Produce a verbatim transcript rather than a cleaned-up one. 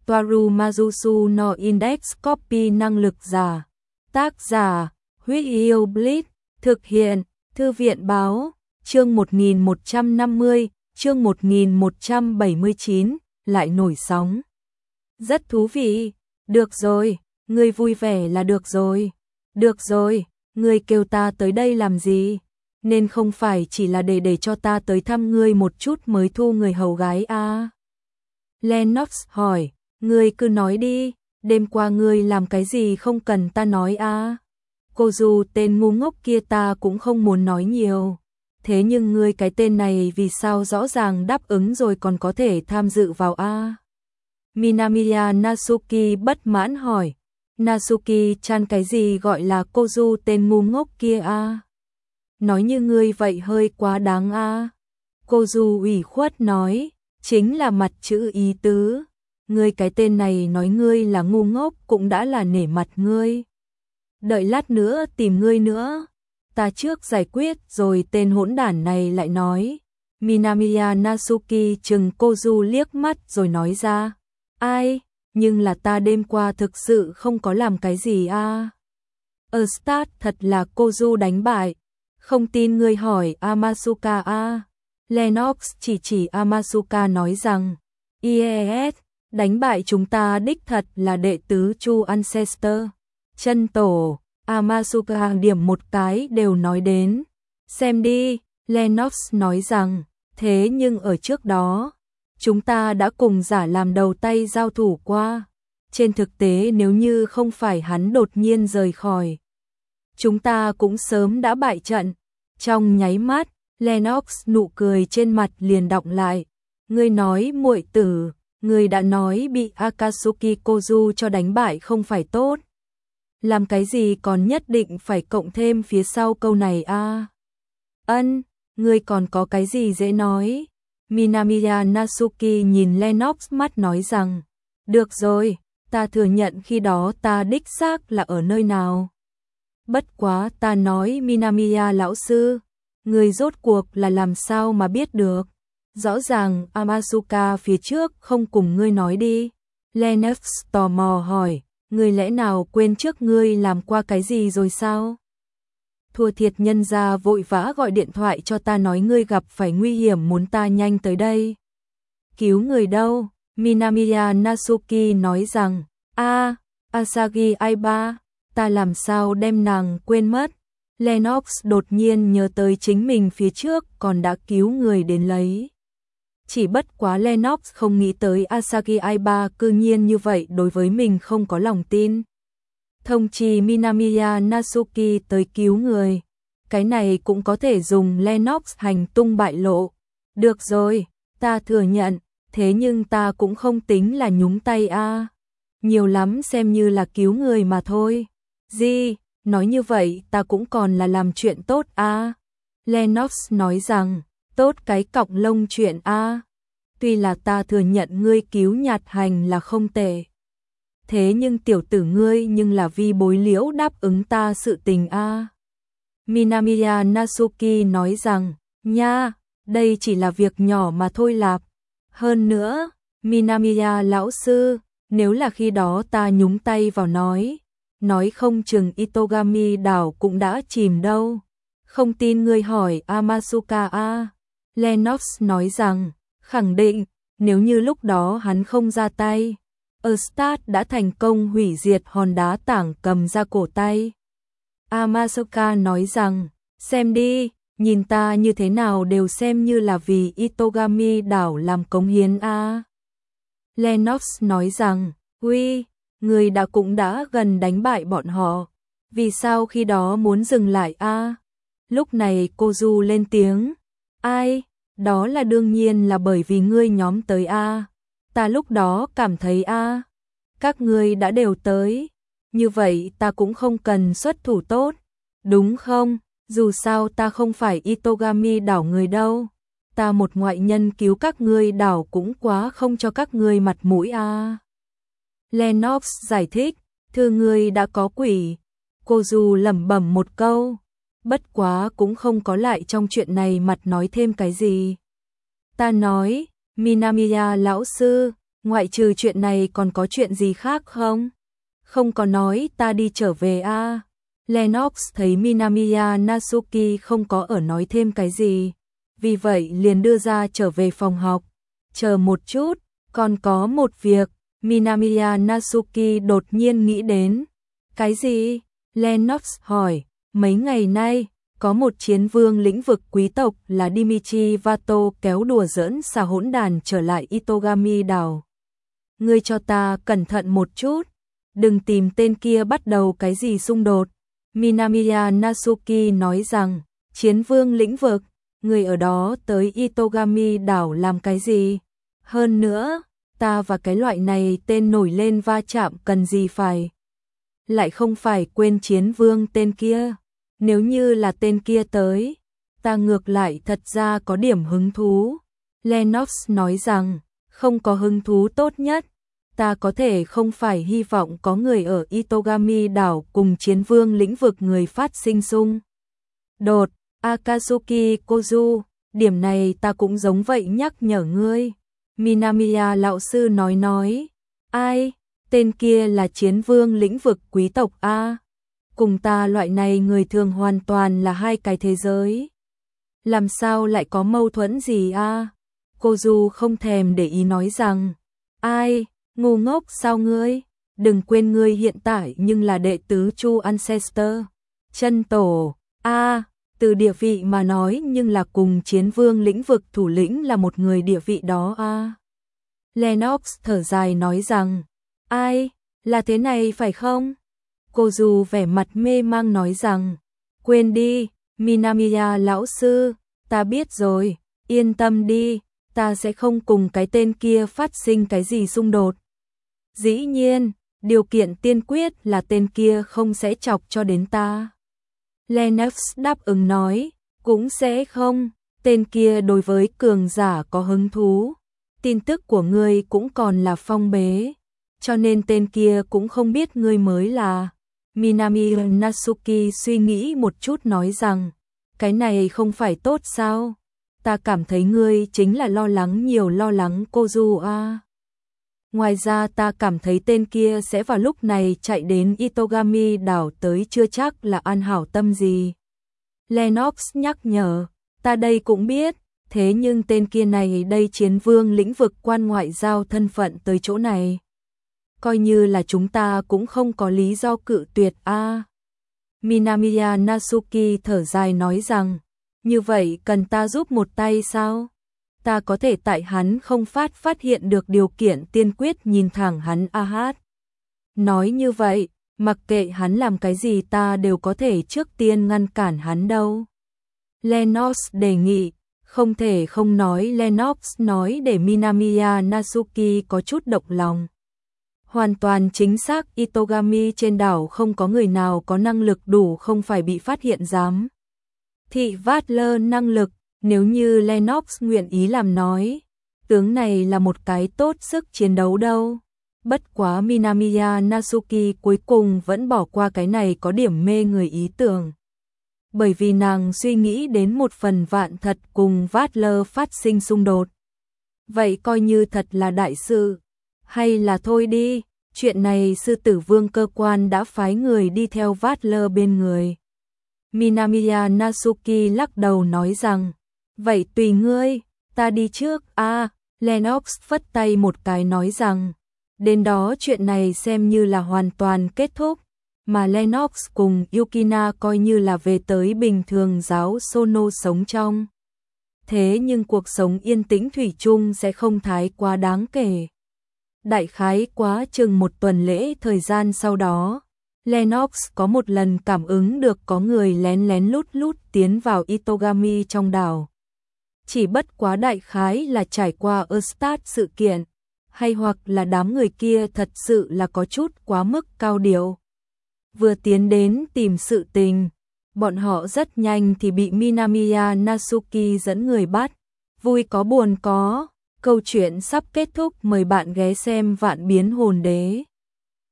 Toaru Majusu no Index Copy năng lực giả. Tác giả, Huyết Yêu Blitz, thực hiện, Thư viện báo, chương một nghìn một trăm năm mươi, chương một nghìn một trăm bảy mươi chín, lại nổi sóng. Rất thú vị, được rồi, ngươi vui vẻ là được rồi. Được rồi, ngươi kêu ta tới đây làm gì? Nên không phải chỉ là để để cho ta tới thăm ngươi một chút mới thu người hầu gái à? Lennox hỏi, ngươi cứ nói đi, đêm qua ngươi làm cái gì không cần ta nói à? Cô dù tên ngu ngốc kia ta cũng không muốn nói nhiều. Thế nhưng ngươi cái tên này vì sao rõ ràng đáp ứng rồi còn có thể tham dự vào a? Minamiya Natsuki bất mãn hỏi. Natsuki-chan cái gì gọi là cô du tên ngu ngốc kia a? Nói như ngươi vậy hơi quá đáng a. Cô du ủy khuất nói, chính là mặt chữ ý tứ. Ngươi cái tên này nói ngươi là ngu ngốc cũng đã là nể mặt ngươi. Đợi lát nữa tìm ngươi nữa. Ta trước giải quyết rồi tên hỗn đản này lại nói. Minamiya Natsuki chừng cô du liếc mắt rồi nói ra. Ai, nhưng là ta đêm qua thực sự không có làm cái gì a. Ở start thật là cô du đánh bại. Không tin ngươi hỏi Amasuka a. Lennox chỉ chỉ Amasuka nói rằng. i e ét, đánh bại chúng ta đích thật là đệ tứ Chu Ancestor. Chân tổ. Amasuka điểm một cái đều nói đến. Xem đi, Lennox nói rằng, thế nhưng ở trước đó, chúng ta đã cùng giả làm đầu tay giao thủ qua. Trên thực tế nếu như không phải hắn đột nhiên rời khỏi, chúng ta cũng sớm đã bại trận. Trong nháy mắt, Lennox nụ cười trên mặt liền đọng lại. Ngươi nói muội tử, ngươi đã nói bị Akatsuki Kozu cho đánh bại không phải tốt. Làm cái gì còn nhất định phải cộng thêm phía sau câu này a? À? Ân, ngươi còn có cái gì dễ nói? Minamiya Natsuki nhìn Lennox mắt nói rằng, được rồi, ta thừa nhận khi đó ta đích xác là ở nơi nào. Bất quá ta nói Minamiya lão sư, ngươi rốt cuộc là làm sao mà biết được? Rõ ràng Amasuka phía trước không cùng ngươi nói đi. Lennox tò mò hỏi. Ngươi lẽ nào quên trước ngươi làm qua cái gì rồi sao? Thua thiệt nhân gia vội vã gọi điện thoại cho ta nói ngươi gặp phải nguy hiểm muốn ta nhanh tới đây. Cứu người đâu? Minamiya Natsuki nói rằng, a, Asagi Aiba, ta làm sao đem nàng quên mất? Lennox đột nhiên nhớ tới chính mình phía trước còn đã cứu người đến lấy. Chỉ bất quá Lennox không nghĩ tới Asagi Aiba cư nhiên như vậy đối với mình không có lòng tin. Thông trì Minamiya Natsuki tới cứu người. Cái này cũng có thể dùng Lennox hành tung bại lộ. Được rồi, ta thừa nhận, thế nhưng ta cũng không tính là nhúng tay a. À. Nhiều lắm xem như là cứu người mà thôi. Gì, nói như vậy ta cũng còn là làm chuyện tốt a. À. Lennox nói rằng, tốt cái cọng lông chuyện a. Tuy là ta thừa nhận ngươi cứu nhạt hành là không tệ. Thế nhưng tiểu tử ngươi nhưng là vi bối liễu đáp ứng ta sự tình a. Minamiya Natsuki nói rằng, nha, đây chỉ là việc nhỏ mà thôi lạp. Hơn nữa, Minamiya lão sư, nếu là khi đó ta nhúng tay vào nói, nói không chừng Itogami đảo cũng đã chìm đâu. Không tin ngươi hỏi Amasuka a. Lennox nói rằng, khẳng định, nếu như lúc đó hắn không ra tay, Earthstar đã thành công hủy diệt hòn đá tảng cầm ra cổ tay. Amasuka nói rằng, xem đi, nhìn ta như thế nào đều xem như là vì Itogami đảo làm cống hiến a. À. Lennox nói rằng, uy, người đã cũng đã gần đánh bại bọn họ, vì sao khi đó muốn dừng lại a? À? Lúc này cô Du lên tiếng, ai? Đó là đương nhiên là bởi vì ngươi nhóm tới a. Ta lúc đó cảm thấy a, các ngươi đã đều tới, như vậy ta cũng không cần xuất thủ tốt, đúng không? Dù sao ta không phải Itogami đảo người đâu, ta một ngoại nhân cứu các ngươi đảo cũng quá không cho các ngươi mặt mũi a. Lennox giải thích, thưa ngươi đã có quỷ. Cô Du lẩm bẩm một câu, bất quá cũng không có lại trong chuyện này mặt nói thêm cái gì. Ta nói, Minamiya lão sư, Ngoại trừ chuyện này còn có chuyện gì khác không? Không có nói ta đi trở về a. À? Lennox thấy Minamiya Natsuki không có ở nói thêm cái gì, vì vậy liền đưa ra trở về phòng học. Chờ một chút, còn có một việc. Minamiya Natsuki đột nhiên nghĩ đến. Cái gì? Lennox hỏi. Mấy ngày nay, có một chiến vương lĩnh vực quý tộc là Dmitry Vato kéo đùa giỡn xà hỗn đàn trở lại Itogami đảo. Ngươi cho ta cẩn thận một chút, đừng tìm tên kia bắt đầu cái gì xung đột. Minamiya Natsuki nói rằng, chiến vương lĩnh vực, người ở đó tới Itogami đảo làm cái gì? Hơn nữa, ta và cái loại này tên nổi lên va chạm cần gì phải? Lại không phải quên chiến vương tên kia. Nếu như là tên kia tới, ta ngược lại thật ra có điểm hứng thú. Lennox nói rằng, không có hứng thú tốt nhất. Ta có thể không phải hy vọng có người ở Itogami đảo cùng chiến vương lĩnh vực người phát sinh xung đột. Akatsuki Kozu, điểm này ta cũng giống vậy nhắc nhở ngươi. Minamiya lão sư nói nói. Ai? Tên kia là chiến vương lĩnh vực quý tộc A. Cùng ta loại này người thường hoàn toàn là hai cái thế giới. Làm sao lại có mâu thuẫn gì A? Kozu không thèm để ý nói rằng. Ai? Ngu ngốc sao ngươi? Đừng quên ngươi hiện tại nhưng là đệ tứ Chu Ancestor. Chân tổ. A, từ địa vị mà nói nhưng là cùng chiến vương lĩnh vực thủ lĩnh là một người địa vị đó a. Lennox thở dài nói rằng. Ai? Là thế này phải không? Kozu vẻ mặt mê mang nói rằng. Quên đi, Minamiya lão sư, ta biết rồi, yên tâm đi, ta sẽ không cùng cái tên kia phát sinh cái gì xung đột. Dĩ nhiên, điều kiện tiên quyết là tên kia không sẽ chọc cho đến ta. Lennox đáp ứng nói, cũng sẽ không, tên kia đối với cường giả có hứng thú. Tin tức của ngươi cũng còn là phong bế, cho nên tên kia cũng không biết ngươi mới là. Minami Natsuki suy nghĩ một chút nói rằng, cái này không phải tốt sao? Ta cảm thấy ngươi chính là lo lắng nhiều lo lắng Kozu a. Ngoài ra ta cảm thấy tên kia sẽ vào lúc này chạy đến Itogami đảo tới chưa chắc là an hảo tâm gì. Lennox nhắc nhở, ta đây cũng biết, thế nhưng tên kia này đây chiến vương lĩnh vực quan ngoại giao thân phận tới chỗ này. Coi như là chúng ta cũng không có lý do cự tuyệt a. À. Minamiya Natsuki thở dài nói rằng, như vậy cần ta giúp một tay sao? Ta có thể tại hắn không phát phát hiện được điều kiện tiên quyết nhìn thẳng hắn a hát. Nói như vậy, mặc kệ hắn làm cái gì ta đều có thể trước tiên ngăn cản hắn đâu. Lennox đề nghị, không thể không nói Lennox nói để Minamiya Natsuki có chút động lòng. Hoàn toàn chính xác Itogami trên đảo không có người nào có năng lực đủ không phải bị phát hiện giám. Thị vát lơ năng lực, nếu như Lennox nguyện ý làm nói, tướng này là một cái tốt sức chiến đấu đâu. Bất quá Minamiya Natsuki cuối cùng vẫn bỏ qua cái này có điểm mê người ý tưởng. Bởi vì nàng suy nghĩ đến một phần vạn thật cùng vát lơ phát sinh xung đột. Vậy coi như thật là đại sự. Hay là thôi đi, chuyện này sư tử vương cơ quan đã phái người đi theo vát lơ bên người. Minamiya Natsuki lắc đầu nói rằng, vậy tùy ngươi, ta đi trước a. À, Lennox phất tay một cái nói rằng, đến đó chuyện này xem như là hoàn toàn kết thúc, mà Lennox cùng Yukina coi như là về tới bình thường giáo Sono sống trong. Thế nhưng cuộc sống yên tĩnh thủy chung sẽ không thái quá đáng kể. Đại khái quá chừng một tuần lễ thời gian sau đó, Lennox có một lần cảm ứng được có người lén lén lút lút tiến vào Itogami trong đảo. Chỉ bất quá đại khái là trải qua Earthstat sự kiện, hay hoặc là đám người kia thật sự là có chút quá mức cao điệu. Vừa tiến đến tìm sự tình, bọn họ rất nhanh thì bị Minamiya Natsuki dẫn người bắt. Vui có buồn có, câu chuyện sắp kết thúc, mời bạn ghé xem Vạn Biến Hồn Đế.